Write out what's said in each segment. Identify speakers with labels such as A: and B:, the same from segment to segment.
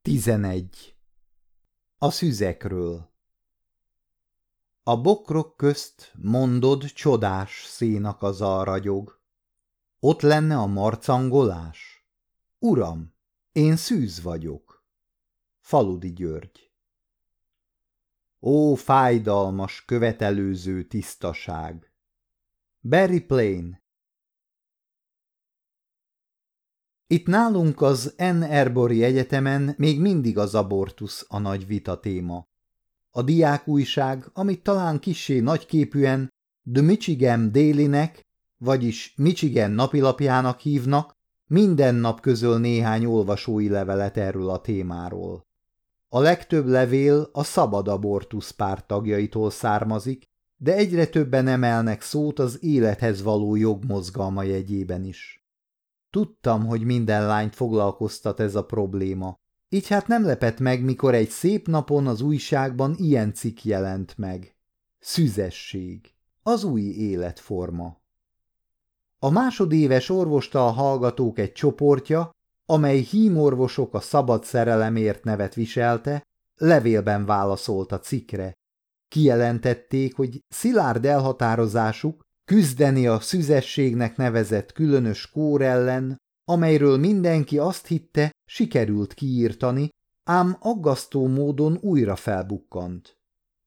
A: 11. A szüzekről. A bokrok közt, mondod, csodás szénakazal ragyog. Ott lenne a marcangolás? Uram, én szűz vagyok. Faludi György. Ó, fájdalmas, követelőző tisztaság! Barry Plain. Itt nálunk az Ann Arbori Egyetemen még mindig az abortusz a nagy vita téma. A diákújság, amit talán kissé nagyképűen The Michigan Daily-nek, vagyis Michigan napilapjának hívnak, minden nap közöl néhány olvasói levelet erről a témáról. A legtöbb levél a Szabad Abortusz párt tagjaitól származik, de egyre többen emelnek szót az élethez való jogmozgalma jegyében is. Tudtam, hogy minden lányt foglalkoztat ez a probléma. Így hát nem lepett meg, mikor egy szép napon az újságban ilyen cikk jelent meg. Szüzesség. Az új életforma. A másodéves orvostal hallgatók egy csoportja, amely hímorvosok a szabad szerelemért nevet viselte, levélben válaszolt a cikkre. Kijelentették, hogy szilárd elhatározásuk küzdeni a szüzességnek nevezett különös kór ellen, amelyről mindenki azt hitte, sikerült kiírtani, ám aggasztó módon újra felbukkant.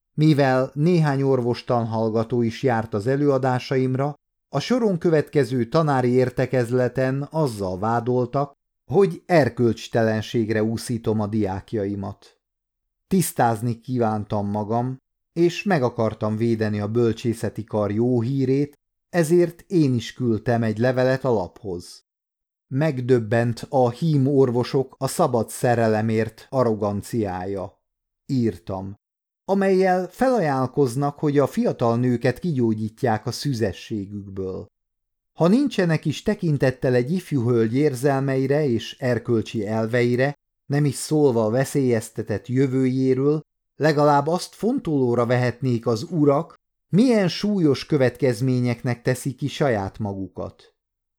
A: Mivel néhány orvostan hallgató is járt az előadásaimra, a soron következő tanári értekezleten azzal vádoltak, hogy erkölcstelenségre úszítom a diákjaimat. Tisztázni kívántam magam, és meg akartam védeni a bölcsészeti kar jó hírét, ezért én is küldtem egy levelet a laphoz. Megdöbbent a hímorvosok a szabad szerelemért arroganciája, írtam, amellyel felajánlkoznak, hogy a fiatal nőket kigyógyítják a szüzességükből. Ha nincsenek is tekintettel egy ifjú hölgy érzelmeire és erkölcsi elveire, nem is szólva a veszélyeztetett jövőjéről, legalább azt fontolóra vehetnék az urak, milyen súlyos következményeknek teszik ki saját magukat.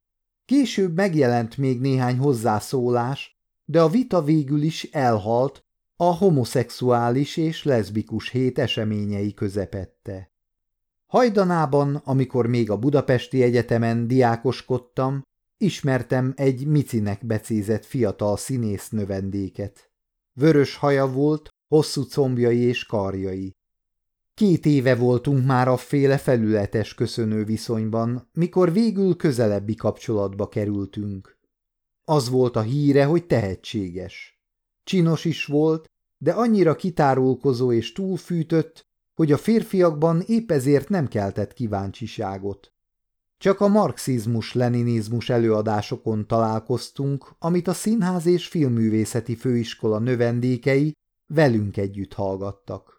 A: Később megjelent még néhány hozzászólás, de a vita végül is elhalt a homoszexuális és leszbikus hét eseményei közepette. Hajdanában, amikor még a Budapesti Egyetemen diákoskodtam, ismertem egy Micinek becézett fiatal színész növendéket. Vörös haja volt, hosszú combjai és karjai. 2 éve voltunk már afféle felületes köszönő viszonyban, mikor végül közelebbi kapcsolatba kerültünk. Az volt a híre, hogy tehetséges. Csinos is volt, de annyira kitárulkozó és túlfűtött, hogy a férfiakban épp ezért nem keltett kíváncsiságot. Csak a marxizmus-leninizmus előadásokon találkoztunk, amit a Színház és Filmművészeti Főiskola növendékei velünk együtt hallgattak.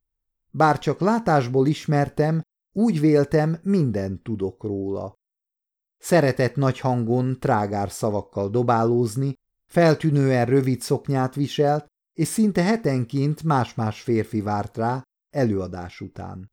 A: Bár csak látásból ismertem, úgy véltem, mindent tudok róla. Szeretett nagy hangon, trágár szavakkal dobálózni, feltűnően rövid szoknyát viselt, és szinte hetenként más-más férfi várt rá előadás után.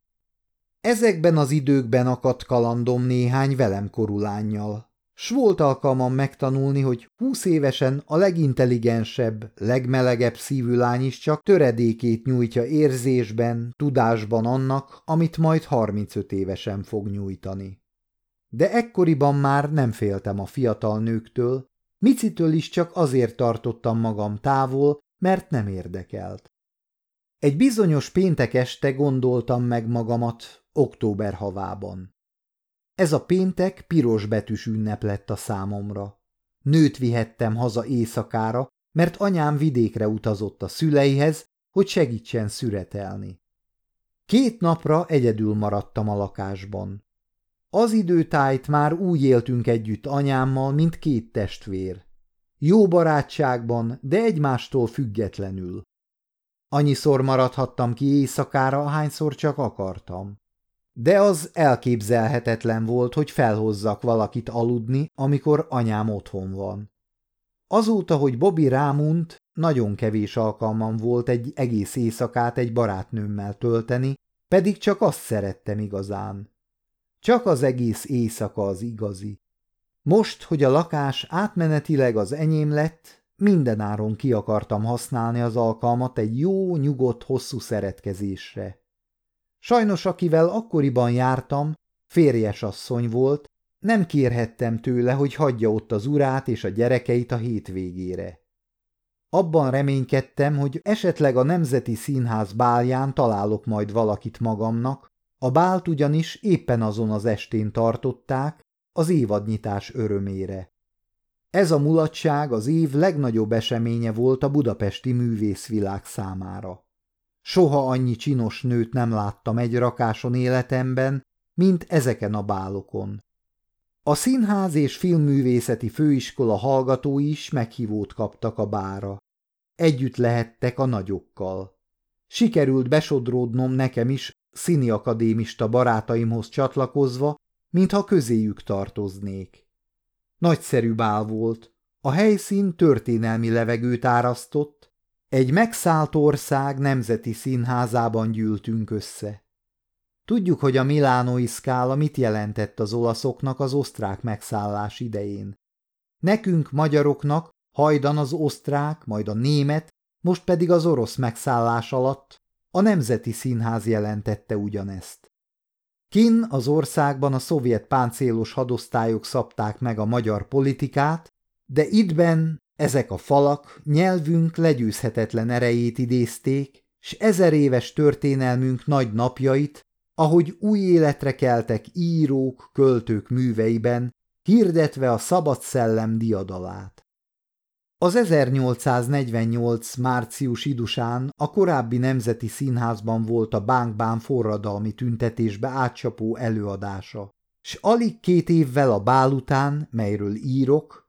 A: Ezekben az időkben akadt kalandom néhány velem korú lánnyal, s volt alkalmam megtanulni, hogy 20 évesen a legintelligensebb, legmelegebb szívű lány is csak töredékét nyújtja érzésben, tudásban annak, amit majd 35 évesen fog nyújtani. De ekkoriban már nem féltem a fiatal nőktől, Micitől is csak azért tartottam magam távol, mert nem érdekelt. Egy bizonyos péntek este gondoltam meg magamat október havában. Ez a péntek piros betűs ünnep lett a számomra. Nőt vihettem haza éjszakára, mert anyám vidékre utazott a szüleihez, hogy segítsen szüretelni. 2 napra egyedül maradtam a lakásban. Az időtájt már úgy éltünk együtt anyámmal, mint 2 testvér. Jó barátságban, de egymástól függetlenül. Annyiszor maradhattam ki éjszakára, ahányszor csak akartam. De az elképzelhetetlen volt, hogy felhozzak valakit aludni, amikor anyám otthon van. Azóta, hogy Bobby rámunt, nagyon kevés alkalmam volt egy egész éjszakát egy barátnőmmel tölteni, pedig csak azt szerettem igazán. Csak az egész éjszaka az igazi. Most, hogy a lakás átmenetileg az enyém lett, mindenáron ki akartam használni az alkalmat egy jó, nyugodt, hosszú szeretkezésre. Sajnos, akivel akkoriban jártam, férjes asszony volt, nem kérhettem tőle, hogy hagyja ott az urát és a gyerekeit a hétvégére. Abban reménykedtem, hogy esetleg a Nemzeti Színház bálján találok majd valakit magamnak, a bált ugyanis éppen azon az estén tartották, az évadnyitás örömére. Ez a mulatság az év legnagyobb eseménye volt a budapesti művészvilág számára. Soha annyi csinos nőt nem láttam egy rakáson életemben, mint ezeken a bálokon. A Színház és Filmművészeti Főiskola hallgatói is meghívót kaptak a bálra. Együtt lehettek a nagyokkal. Sikerült besodródnom nekem is színiakadémista barátaimhoz csatlakozva, mintha közéjük tartoznék. Nagyszerű bál volt, a helyszín történelmi levegőt árasztott, egy megszállt ország nemzeti színházában gyűltünk össze. Tudjuk, hogy a milánói szkála mit jelentett az olaszoknak az osztrák megszállás idején. Nekünk, magyaroknak, hajdan az osztrák, majd a német, most pedig az orosz megszállás alatt a Nemzeti Színház jelentette ugyanezt. Kinn az országban a szovjet páncélos hadosztályok szabták meg a magyar politikát, de ittben ezek a falak nyelvünk legyőzhetetlen erejét idézték, s 1000 éves történelmünk nagy napjait, ahogy új életre keltek írók, költők műveiben, hirdetve a szabad szellem diadalát. Az 1848. március idusán a korábbi Nemzeti Színházban volt a Bánk-bán forradalmi tüntetésbe átcsapó előadása, s alig 2 évvel a bál után, melyről írok,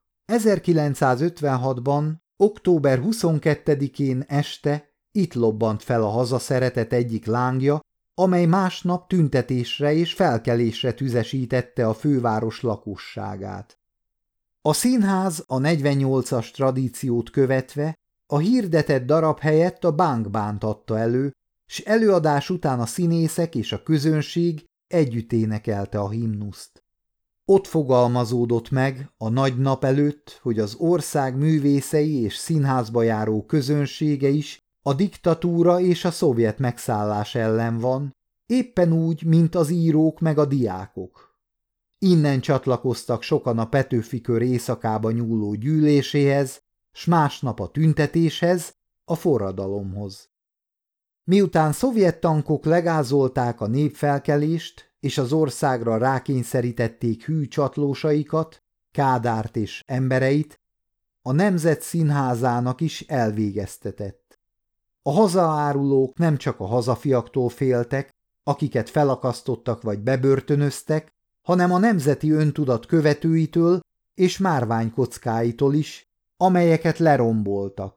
A: 1956-ban, október 22-én este itt lobbant fel a hazaszeretet egyik lángja, amely másnap tüntetésre és felkelésre tüzesítette a főváros lakosságát. A színház a 48-as tradíciót követve a hirdetett darab helyett a Bánk-bánt adta elő, s előadás után a színészek és a közönség együtt énekelte a himnuszt. Ott fogalmazódott meg a nagy nap előtt, hogy az ország művészei és színházba járó közönsége is a diktatúra és a szovjet megszállás ellen van, éppen úgy, mint az írók meg a diákok. Innen csatlakoztak sokan a Petőfi Kör éjszakába nyúló gyűléséhez, s másnap a tüntetéshez, a forradalomhoz. Miután szovjet tankok legázolták a népfelkelést, és az országra rákényszerítették hű csatlósaikat, Kádárt és embereit, a Nemzet Színházának is elvégeztetett. A hazaárulók nem csak a hazafiaktól féltek, akiket felakasztottak vagy bebörtönöztek, hanem a nemzeti öntudat követőitől és márványkockáitól is, amelyeket leromboltak.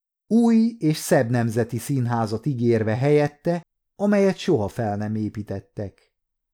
A: Új és szebb nemzeti színházat ígérve helyette, amelyet soha fel nem építettek.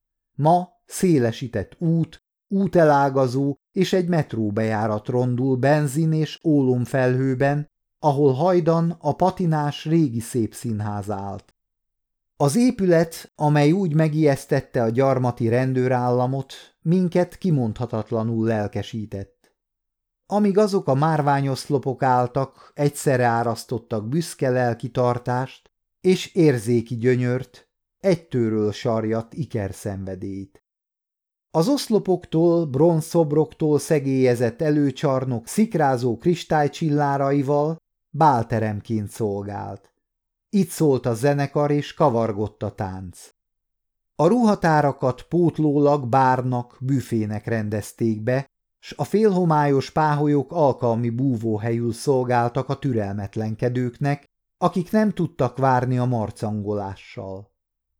A: Ma szélesített út, útelágazó és egy metróbejárat rondul benzin és ólomfelhőben, ahol hajdan a patinás régi szép színház állt. Az épület, amely úgy megijesztette a gyarmati rendőrállamot, minket kimondhatatlanul lelkesített. Amíg azok a márványoszlopok álltak, egyszerre árasztottak büszke lelkitartást és érzéki gyönyört, egytőről sarjadt ikerszenvedélyt. Az oszlopoktól, bronzszobroktól szegélyezett előcsarnok szikrázó kristálycsilláraival bálteremként szolgált. Itt szólt a zenekar és kavargott a tánc. A ruhatárakat pótlólag bárnak, büfének rendezték be, s a félhomályos páholyok alkalmi búvóhelyül szolgáltak a türelmetlenkedőknek, akik nem tudtak várni a marcangolással.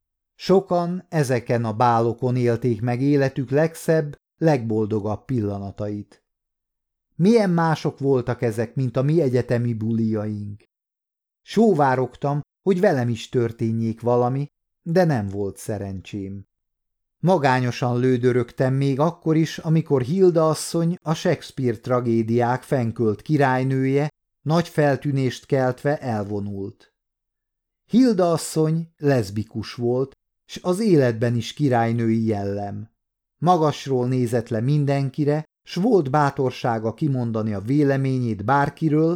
A: Sokan ezeken a bálokon élték meg életük legszebb, legboldogabb pillanatait. Milyen mások voltak ezek, mint a mi egyetemi bulijaink. Sóvárogtam, hogy velem is történjék valami, de nem volt szerencsém. Magányosan lődörögtem még akkor is, amikor Hilda asszony, a Shakespeare tragédiák fenkölt királynője, nagy feltűnést keltve elvonult. Hilda asszony leszbikus volt, s az életben is királynői jellem. Magasról nézett le mindenkire, s volt bátorsága kimondani a véleményét bárkiről,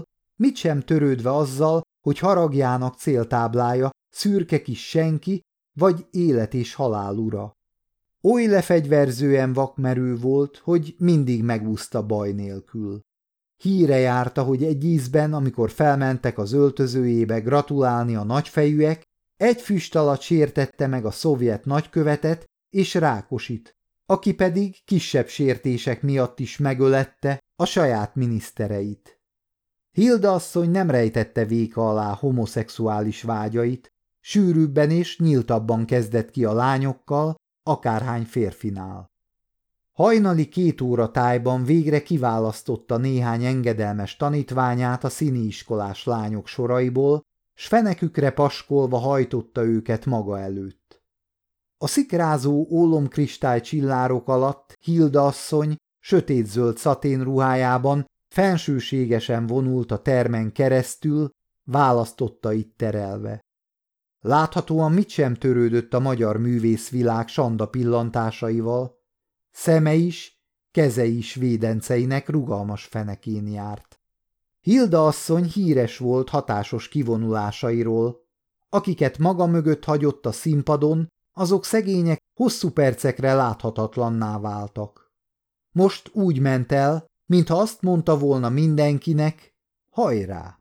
A: mit sem törődve azzal, hogy haragjának céltáblája szürke kis senki, vagy élet és halál ura. Oly lefegyverzően vakmerő volt, hogy mindig megúszta baj nélkül. Híre járta, hogy egy ízben, amikor felmentek az öltözőjébe gratulálni a nagyfejűek, egy füst alatt sértette meg a szovjet nagykövetet és Rákosit, aki pedig kisebb sértések miatt is megölette a saját minisztereit. Hilda asszony nem rejtette véka alá homoszexuális vágyait, sűrűbben és nyíltabban kezdett ki a lányokkal, akárhány férfinál. Hajnali 2 óra tájban végre kiválasztotta néhány engedelmes tanítványát a színiiskolás lányok soraiból, s fenekükre paskolva hajtotta őket maga előtt. A szikrázó ólomkristály csillárok alatt Hilda asszony sötétzöld szaténruhájában fensőségesen vonult a termen keresztül, választotta itt terelve. Láthatóan mit sem törődött a magyar művészvilág sanda pillantásaival, szeme is, keze is védenceinek rugalmas fenekén járt. Hilda asszony híres volt hatásos kivonulásairól, akiket maga mögött hagyott a színpadon, azok szegények hosszú percekre láthatatlanná váltak. Most úgy ment el, mintha azt mondta volna mindenkinek, hajrá!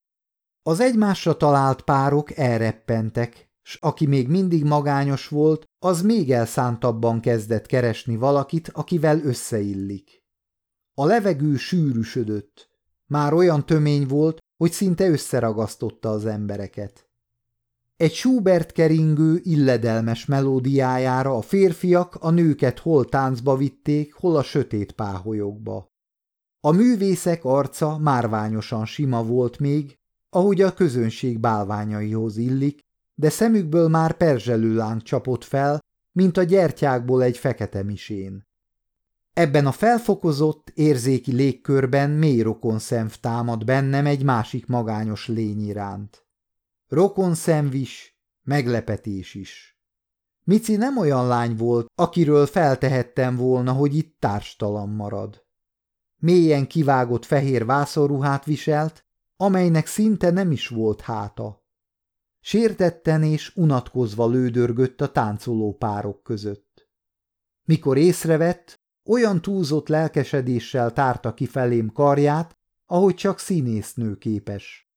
A: Az egymásra talált párok elreppentek, s aki még mindig magányos volt, az még elszántabban kezdett keresni valakit, akivel összeillik. A levegő sűrűsödött, már olyan tömény volt, hogy szinte összeragasztotta az embereket. Egy Schubert keringő, illedelmes melódiájára a férfiak a nőket hol táncba vitték, hol a sötét páholyokba. A művészek arca márványosan sima volt még, ahogy a közönség bálványaihoz illik, de szemükből már perzselőláng csapott fel, mint a gyertyákból egy fekete misén. Ebben a felfokozott, érzéki légkörben mély rokonszenv támad bennem egy másik magányos lény iránt. Rokonszenv is, meglepetés is. Mici nem olyan lány volt, akiről feltehettem volna, hogy itt társtalan marad. Mélyen kivágott fehér vászonruhát viselt, amelynek szinte nem is volt háta. Sértetten és unatkozva lődörgött a táncoló párok között. Mikor észrevett, olyan túlzott lelkesedéssel tárta ki felém karját, ahogy csak színésznő képes.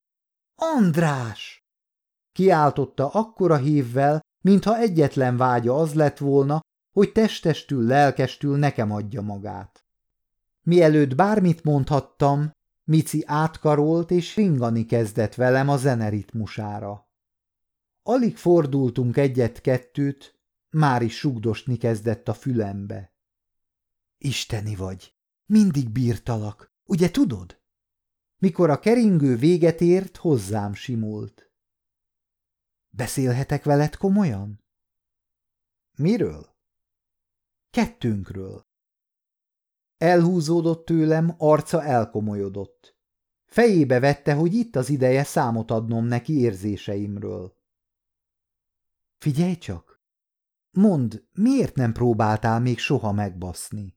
A: András! Kiáltotta akkora hívvel, mintha egyetlen vágya az lett volna, hogy testestül, lelkestül nekem adja magát. Mielőtt bármit mondhattam, Mici átkarolt és ringani kezdett velem a zeneritmusára. Alig fordultunk egyet-kettőt, már is sugdosni kezdett a fülembe. Isteni vagy, mindig bírtalak, ugye tudod? Mikor a keringő véget ért, hozzám simult. Beszélhetek veled komolyan? Miről? Kettőnkről. Elhúzódott tőlem, arca elkomolyodott. Fejébe vette, hogy itt az ideje számot adnom neki érzéseimről. Figyelj csak! Mondd, miért nem próbáltál még soha megbaszni?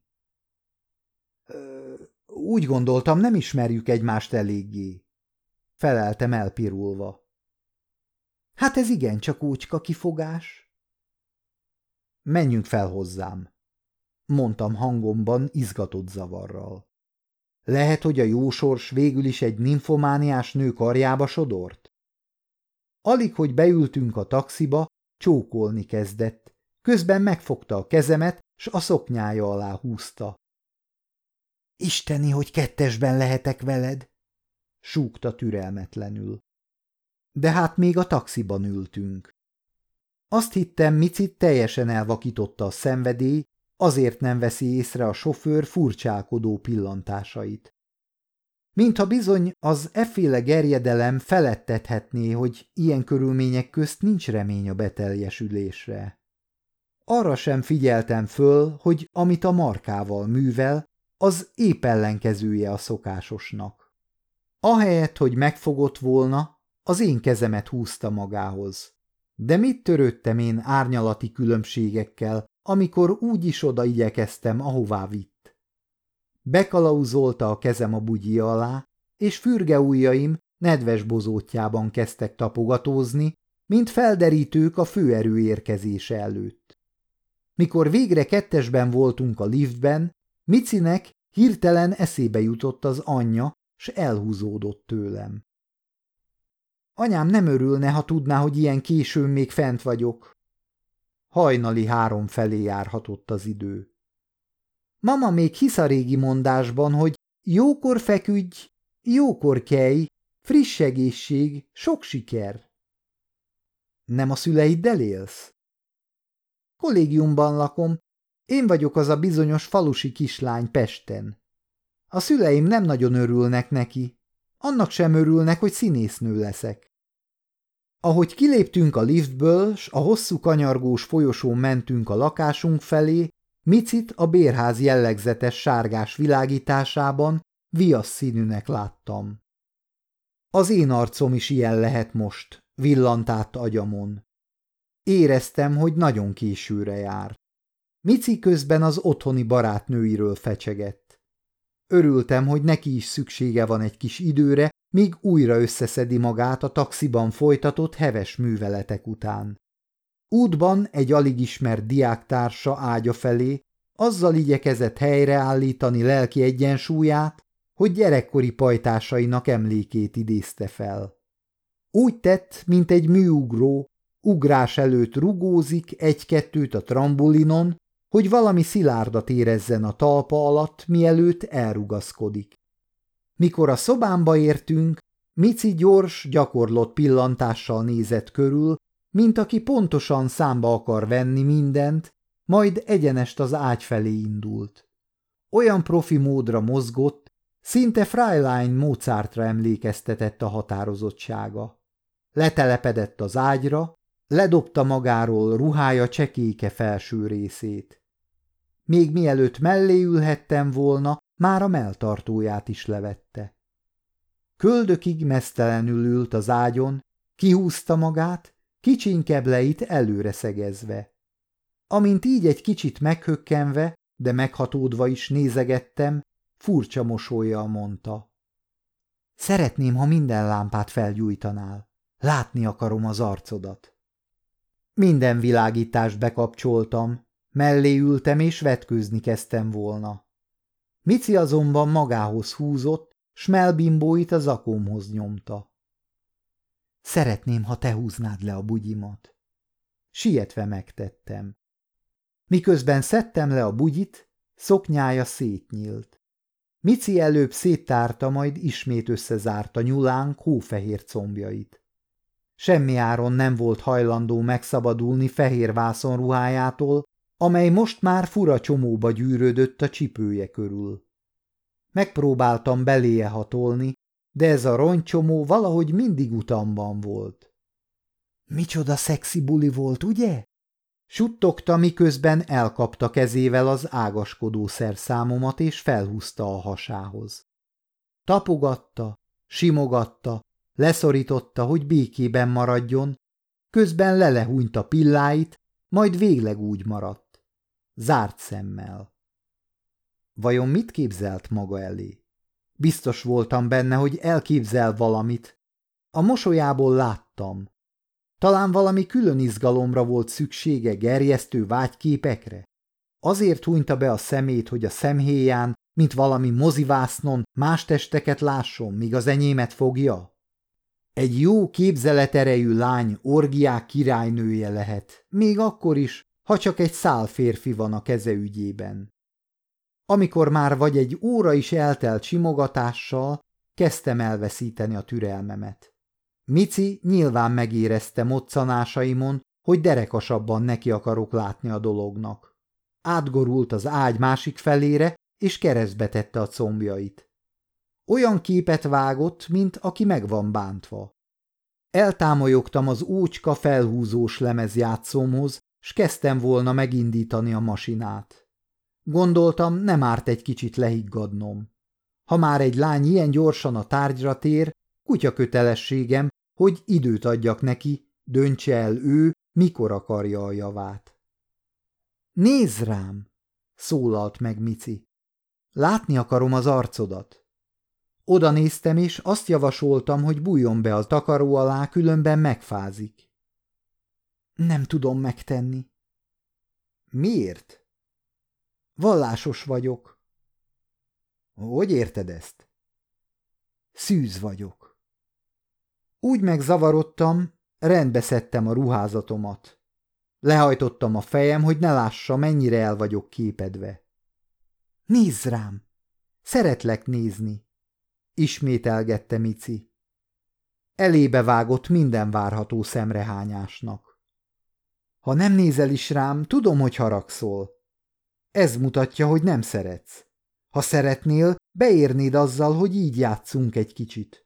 A: Úgy gondoltam, nem ismerjük egymást eléggé. Feleltem elpirulva. Hát ez igencsak úcska kifogás. Menjünk fel hozzám, mondtam hangomban izgatott zavarral. Lehet, hogy a jósors végül is egy nimfomániás nő karjába sodort? Alig, hogy beültünk a taxiba, csókolni kezdett, közben megfogta a kezemet, s a szoknyája alá húzta. Isteni, hogy kettesben lehetek veled, súgta türelmetlenül. De hát még a taxiban ültünk. Azt hittem, Micit teljesen elvakította a szenvedély, azért nem veszi észre a sofőr furcsálkodó pillantásait. Mintha bizony az efféle gerjedelem feledtethetné, hogy ilyen körülmények közt nincs remény a beteljesülésre. Arra sem figyeltem föl, hogy amit a markával művel, az épp ellenkezője a szokásosnak. Ahelyett, hogy megfogott volna, az én kezemet húzta magához. De mit törődtem én árnyalati különbségekkel, amikor úgy is oda igyekeztem, ahová vitt. Bekalauzolta a kezem a bugyja alá, és fürge ujjaim nedves bozótjában kezdtek tapogatózni, mint felderítők a főerő érkezése előtt. Mikor végre kettesben voltunk a liftben, Micinek hirtelen eszébe jutott az anyja, s elhúzódott tőlem. Anyám nem örülne, ha tudná, hogy ilyen későn még fent vagyok. Hajnali 3 felé járhatott az idő. Mama még hisz a régi mondásban, hogy jókor feküdj, jókor kelj, friss egészség, sok siker. Nem a szüleiddel élsz? Kollégiumban lakom, én vagyok az a bizonyos falusi kislány Pesten. A szüleim nem nagyon örülnek neki, annak sem örülnek, hogy színésznő leszek. Ahogy kiléptünk a liftből, s a hosszú kanyargós folyosón mentünk a lakásunk felé, Micit a bérház jellegzetes sárgás világításában viasz színűnek láttam. Az én arcom is ilyen lehet most, villant át agyamon. Éreztem, hogy nagyon későre jár. Mici közben az otthoni barátnőiről fecsegett. Örültem, hogy neki is szüksége van egy kis időre, míg újra összeszedi magát a taxiban folytatott heves műveletek után. Útban egy alig ismert diáktársa ágya felé azzal igyekezett helyreállítani lelki egyensúlyát, hogy gyerekkori pajtásainak emlékét idézte fel. Úgy tett, mint egy műugró, ugrás előtt rugózik egy-kettőt a trambulinon, hogy valami szilárdat érezzen a talpa alatt, mielőtt elrugaszkodik. Mikor a szobámba értünk, Mici gyors, gyakorlott pillantással nézett körül, mint aki pontosan számba akar venni mindent, majd egyenest az ágy felé indult. Olyan profi módra mozgott, szinte Fräulein Mozartra emlékeztetett a határozottsága. Letelepedett az ágyra, ledobta magáról ruhája csekéke felső részét. Még mielőtt mellé ülhettem volna, már a melltartóját is levette. Köldökig meztelenül ült az ágyon, kihúzta magát, kicsinkebleit előre szegezve. Amint így egy kicsit meghökkenve, de meghatódva is nézegettem, furcsa mosollyal mondta. Szeretném, ha minden lámpát felgyújtanál. Látni akarom az arcodat. Minden világítást bekapcsoltam, mellé ültem és vetkőzni kezdtem volna. Mici azonban magához húzott, s mellbimbóit a zakómhoz nyomta. Szeretném, ha te húznád le a bugyimat. Sietve megtettem. Miközben szedtem le a bugyit, szoknyája szétnyílt. Mici előbb széttárta, majd ismét összezárta nyulánk hófehér combjait. Semmi áron nem volt hajlandó megszabadulni fehér vászonruhájától, amely most már fura csomóba gyűrődött a csipője körül. Megpróbáltam beléje hatolni, de ez a rongycsomó valahogy mindig utamban volt. Micsoda szexi buli volt, ugye? Suttogta, miközben elkapta kezével az ágaskodó szerszámomat és felhúzta a hasához. Tapogatta, simogatta, leszorította, hogy békében maradjon, közben lelehúnyta pilláit, majd végleg úgy maradt. Zárt szemmel. Vajon mit képzelt maga elé? Biztos voltam benne, hogy elképzel valamit. A mosolyából láttam. Talán valami külön izgalomra volt szüksége, gerjesztő vágyképekre? Azért hunyta be a szemét, hogy a szemhéján, mint valami mozivásznon más testeket lásson, míg az enyémet fogja? Egy jó képzeleterejű lány orgiák királynője lehet, még akkor is, ha csak egy szál férfi van a keze ügyében. Amikor már vagy egy óra is eltelt simogatással, kezdtem elveszíteni a türelmemet. Mici nyilván megérezte moccanásaimon, hogy derekasabban neki akarok látni a dolognak. Átgorult az ágy másik felére, és keresztbe tette a combjait. Olyan képet vágott, mint aki meg van bántva. Eltámolyogtam az ócska felhúzós lemezjátszómhoz, s kezdtem volna megindítani a masinát. Gondoltam, nem árt egy kicsit lehiggadnom. Ha már egy lány ilyen gyorsan a tárgyra tér, kutya kötelességem, hogy időt adjak neki, döntse el ő, mikor akarja a javát. Nézz rám! Szólalt meg Mici. Látni akarom az arcodat. Oda néztem, és azt javasoltam, hogy bújjon be a takaró alá, különben megfázik. Nem tudom megtenni. Miért? Vallásos vagyok. Hogy érted ezt? Szűz vagyok. Úgy megzavarodtam, rendbe szedtem a ruházatomat. Lehajtottam a fejem, hogy ne lássa, mennyire el vagyok képedve. Nézz rám! Szeretlek nézni! Ismételgette Mici. Elébe vágott minden várható szemrehányásnak. Ha nem nézel is rám, tudom, hogy haragszol. Ez mutatja, hogy nem szeretsz. Ha szeretnél, beérnéd azzal, hogy így játszunk egy kicsit.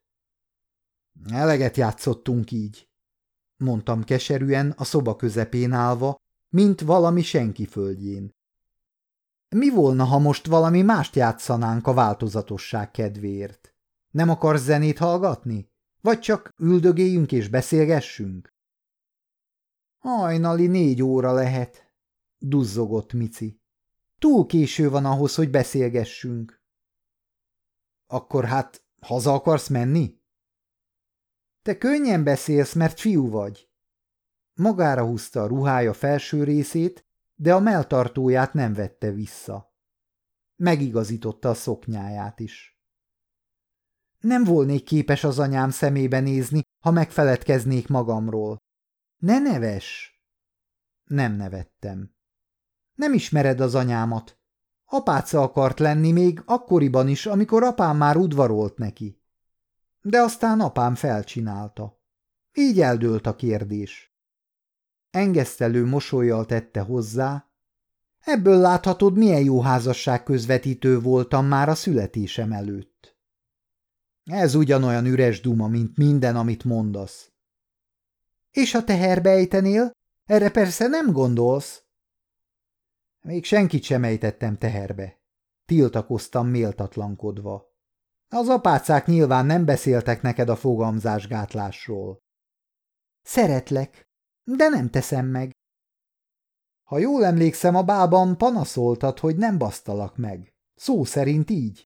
A: Eleget játszottunk így, mondtam keserűen a szoba közepén állva, mint valami senki földjén. Mi volna, ha most valami mást játszanánk a változatosság kedvéért? Nem akarsz zenét hallgatni? Vagy csak üldögéljünk és beszélgessünk? Hajnali 4 óra lehet, duzzogott Mici. Túl késő van ahhoz, hogy beszélgessünk. Akkor hát haza akarsz menni? Te könnyen beszélsz, mert fiú vagy. Magára húzta a ruhája felső részét, de a melltartóját nem vette vissza. Megigazította a szoknyáját is. Nem volnék képes az anyám szemébe nézni, ha megfeledkeznék magamról. Ne nevess! Nem nevettem. Nem ismered az anyámat. Apáca akart lenni még akkoriban is, amikor apám már udvarolt neki. De aztán apám felcsinálta. Így eldőlt a kérdés. Engesztelő mosollyal tette hozzá. Ebből láthatod, milyen jó házasság közvetítő voltam már a születésem előtt. Ez ugyanolyan üres duma, mint minden, amit mondasz. És ha teherbe ejtenél, erre persze nem gondolsz. Még senkit sem ejtettem teherbe. Tiltakoztam méltatlankodva. Az apácák nyilván nem beszéltek neked a fogamzásgátlásról. Szeretlek, de nem teszem meg. Ha jól emlékszem, a bában panaszoltad, hogy nem basztalak meg. Szó szerint így.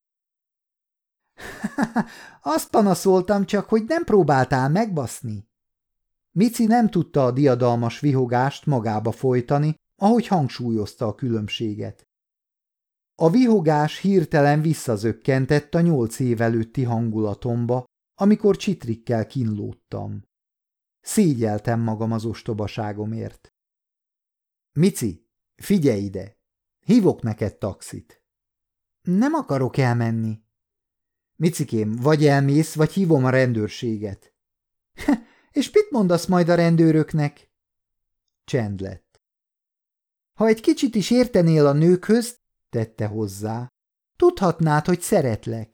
A: Azt panaszoltam csak, hogy nem próbáltál megbaszni. Mici nem tudta a diadalmas vihogást magába folytani, ahogy hangsúlyozta a különbséget. A vihogás hirtelen visszazökkentett a 8 év előtti hangulatomba, amikor csitrikkel kínlódtam. Szégyeltem magam az ostobaságomért. Mici, figyelj ide! Hívok neked taxit. Nem akarok elmenni. Micikém, vagy elmész, vagy hívom a rendőrséget. És mit mondasz majd a rendőröknek? Csend lett. Ha egy kicsit is értenél a nőkhöz, tette hozzá, tudhatnád, hogy szeretlek.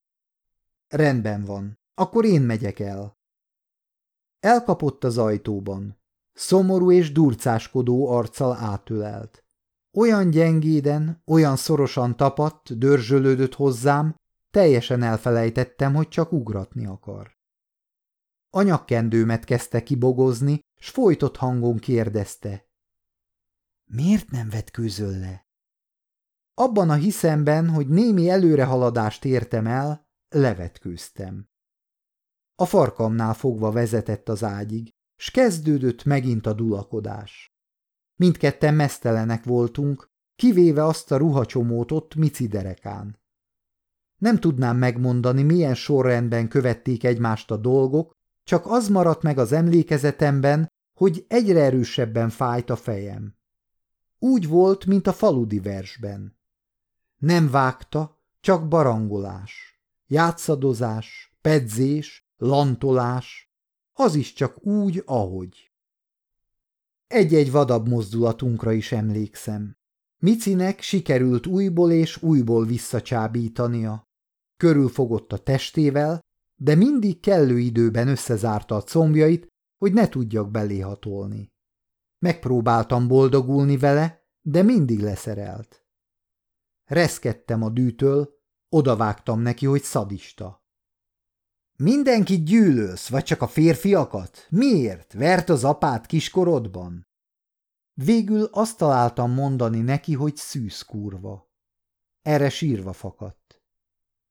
A: Rendben van, akkor én megyek el. Elkapott az ajtóban. Szomorú és durcáskodó arccal átölelt. Olyan gyengéden, olyan szorosan tapadt, dörzsölődött hozzám, teljesen elfelejtettem, hogy csak ugratni akar. A nyakkendőmet kezdte kibogozni, s folytott hangon kérdezte. Miért nem vetkőzöl le? Abban a hiszemben, hogy némi előrehaladást értem el, levetkőztem. A farkamnál fogva vezetett az ágyig, s kezdődött megint a dulakodás. Mindketten meztelenek voltunk, kivéve azt a ruhacsomót ott Mici derekán. Nem tudnám megmondani, milyen sorrendben követték egymást a dolgok, csak az maradt meg az emlékezetemben, hogy egyre erősebben fájt a fejem. Úgy volt, mint a faludi versben. Nem vágta, csak barangolás, játszadozás, pedzés, lantolás, az is csak úgy, ahogy. Egy-egy vadabb mozdulatunkra is emlékszem. Micinek sikerült újból és újból visszacsábítania. Körülfogott a testével, de mindig kellő időben összezárta a combjait, hogy ne tudjak belé hatolni. Megpróbáltam boldogulni vele, de mindig leszerelt. Reszkedtem a dűtől, odavágtam neki, hogy szadista. Mindenkit gyűlölsz, vagy csak a férfiakat? Miért? Vert az apád kiskorodban? Végül azt találtam mondani neki, hogy szűz kurva. Erre sírva fakadt.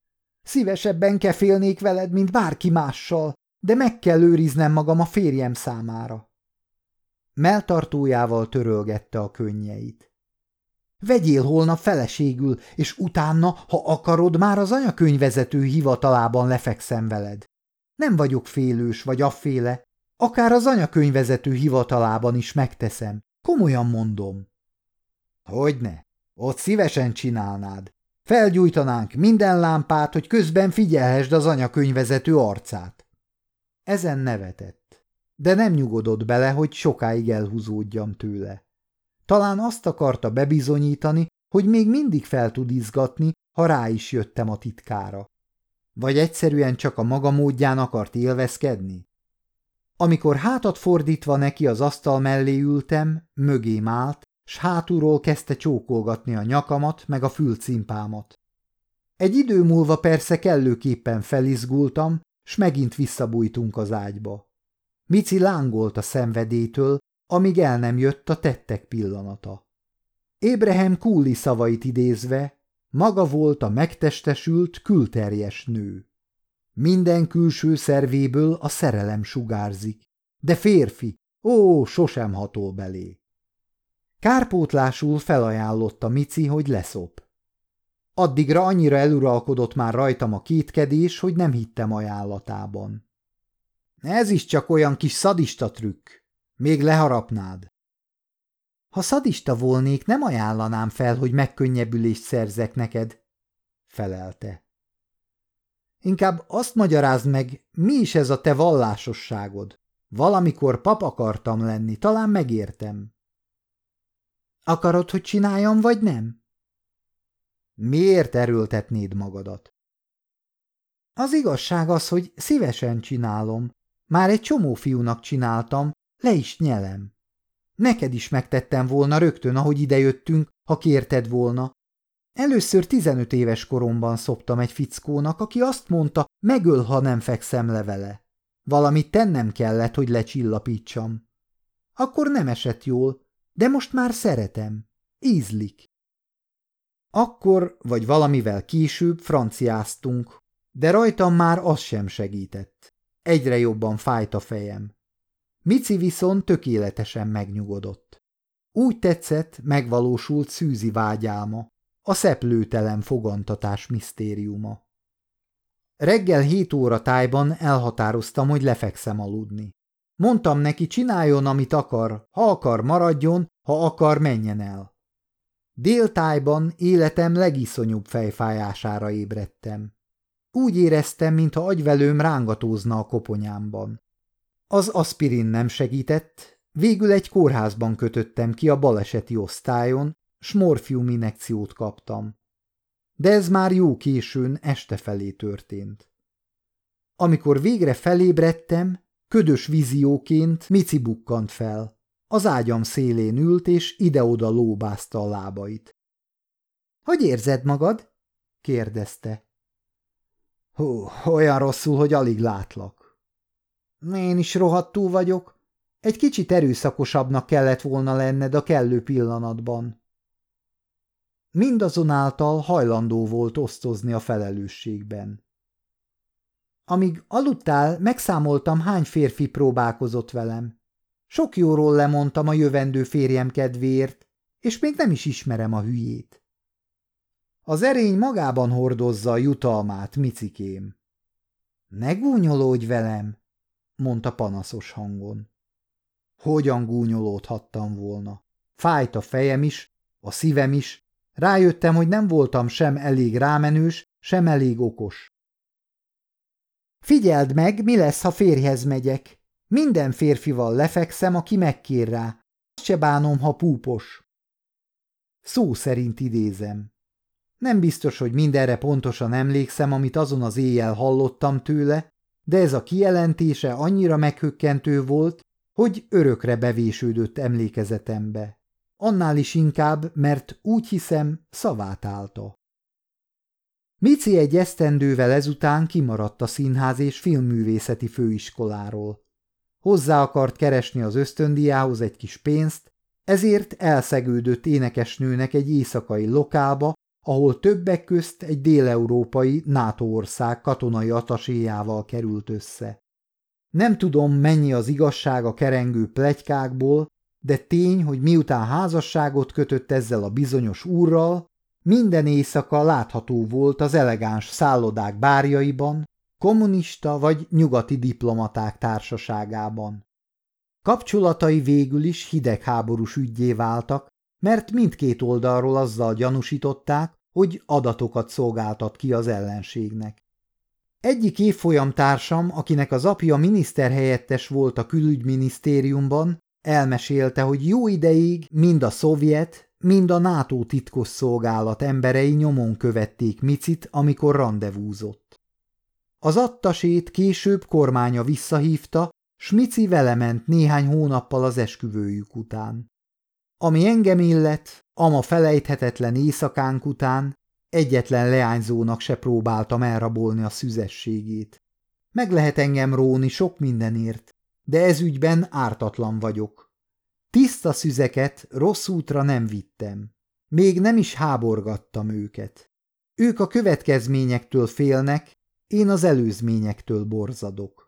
A: Szívesebben kefélnék veled, mint bárki mással, de meg kell őriznem magam a férjem számára. Melltartójával törölgette a könnyeit. Vegyél holnap feleségül, és utána, ha akarod, már az anyakönyvvezető hivatalában lefekszem veled. Nem vagyok félős vagy afféle, akár az anyakönyvvezető hivatalában is megteszem. Komolyan mondom. Hogyne, ott szívesen csinálnád. Felgyújtanánk minden lámpát, hogy közben figyelhessd az anyakönyvvezető arcát. Ezen nevetett, de nem nyugodott bele, hogy sokáig elhúzódjam tőle. Talán azt akarta bebizonyítani, hogy még mindig fel tud izgatni, ha rá is jöttem a titkára. Vagy egyszerűen csak a maga módján akart élvezkedni? Amikor hátat fordítva neki az asztal mellé ültem, mögém állt, s hátulról kezdte csókolgatni a nyakamat meg a fülcimpámat. Egy idő múlva persze kellőképpen felizgultam, s megint visszabújtunk az ágyba. Mici lángolt a szenvedélytől, amíg el nem jött a tettek pillanata. Abraham Cooley szavait idézve, maga volt a megtestesült, külterjes nő. Minden külső szervéből a szerelem sugárzik, de férfi, sosem hatol belé. Kárpótlásul felajánlotta Mici, hogy leszop. Addigra annyira eluralkodott már rajtam a kétkedés, hogy nem hittem ajánlatában. Ez is csak olyan kis szadista trükk. Még leharapnád. Ha szadista volnék, nem ajánlanám fel, hogy megkönnyebbülést szerzek neked, felelte. Inkább azt magyarázd meg, mi is ez a te vallásosságod. Valamikor pap akartam lenni, talán megértem. Akarod, hogy csináljam, vagy nem? Miért erőltetnéd magadat? Az igazság az, hogy szívesen csinálom. Már egy csomó fiúnak csináltam, le is nyelem. Neked is megtettem volna rögtön, ahogy idejöttünk, ha kérted volna. Először 15 éves koromban szoptam egy fickónak, aki azt mondta, megöl, ha nem fekszem le vele. Valamit tennem kellett, hogy lecsillapítsam. Akkor nem esett jól, de most már szeretem. Ízlik. Akkor, vagy valamivel később franciáztunk, de rajtam már az sem segített. Egyre jobban fájt a fejem. Mici viszont tökéletesen megnyugodott. Úgy tetszett, megvalósult szűzi vágyálma, a szeplőtelen fogantatás misztériuma. Reggel 7 óra tájban elhatároztam, hogy lefekszem aludni. Mondtam neki, csináljon, amit akar, ha akar, maradjon, ha akar, menjen el. Déltájban életem legiszonyúbb fejfájására ébredtem. Úgy éreztem, mintha agyvelőm rángatózna a koponyámban. Az aspirin nem segített, végül egy kórházban kötöttem ki a baleseti osztályon, s morfium injekciót kaptam. De ez már jó későn, este felé történt. Amikor végre felébredtem, ködös vízióként Mici bukkant fel. Az ágyam szélén ült, és ide-oda lóbázta a lábait. – Hogy érzed magad? – kérdezte. – Olyan rosszul, hogy alig látlak. – Én is rohadtul vagyok. Egy kicsit erőszakosabbnak kellett volna lenned a kellő pillanatban. Mindazonáltal hajlandó volt osztozni a felelősségben. Amíg aludtál, megszámoltam, hány férfi próbálkozott velem. Sok jóról lemondtam a jövendő férjem kedvéért, és még nem is ismerem a hülyét. Az erény magában hordozza a jutalmát, Micikém. Ne gúnyolódj velem, mondta panaszos hangon. Hogyan gúnyolódhattam volna? Fájt a fejem is, a szívem is, rájöttem, hogy nem voltam sem elég rámenős, sem elég okos. Figyeld meg, mi lesz, ha férjhez megyek. Minden férfival lefekszem, aki megkér rá. Azt se bánom, ha púpos. Szó szerint idézem. Nem biztos, hogy mindenre pontosan emlékszem, amit azon az éjjel hallottam tőle, de ez a kijelentése annyira meghökkentő volt, hogy örökre bevésődött emlékezetembe. Annál is inkább, mert úgy hiszem, szavát állta. Mici egy esztendővel ezután kimaradt a színház és filmművészeti főiskoláról. Hozzá akart keresni az ösztöndíjához egy kis pénzt, ezért elszegődött énekesnőnek egy éjszakai lokálba, ahol többek közt egy déleurópai NATO ország katonai ataséjával került össze. Nem tudom, mennyi az igazság a kerengő pletykákból, de tény, hogy miután házasságot kötött ezzel a bizonyos úrral, minden éjszaka látható volt az elegáns szállodák bárjaiban, kommunista vagy nyugati diplomaták társaságában. Kapcsolatai végül is hidegháborús üggyé váltak, mert mindkét oldalról azzal gyanúsították, hogy adatokat szolgáltat ki az ellenségnek. Egyik évfolyamtársam, akinek az apja miniszterhelyettes volt a külügyminisztériumban, elmesélte, hogy jó ideig mind a szovjet, mind a NATO titkosszolgálat emberei nyomon követték Micit, amikor randevúzott. Az attasét később kormánya visszahívta, s Mici vele ment néhány hónappal az esküvőjük után. Ami engem illet, ama felejthetetlen éjszakánk után egyetlen leányzónak se próbáltam elrabolni a szüzességét. Meg lehet engem róni sok mindenért, de ez ügyben ártatlan vagyok. Tiszta szüzeket rossz útra nem vittem. Még nem is háborgattam őket. Ők a következményektől félnek, én az előzményektől borzadok.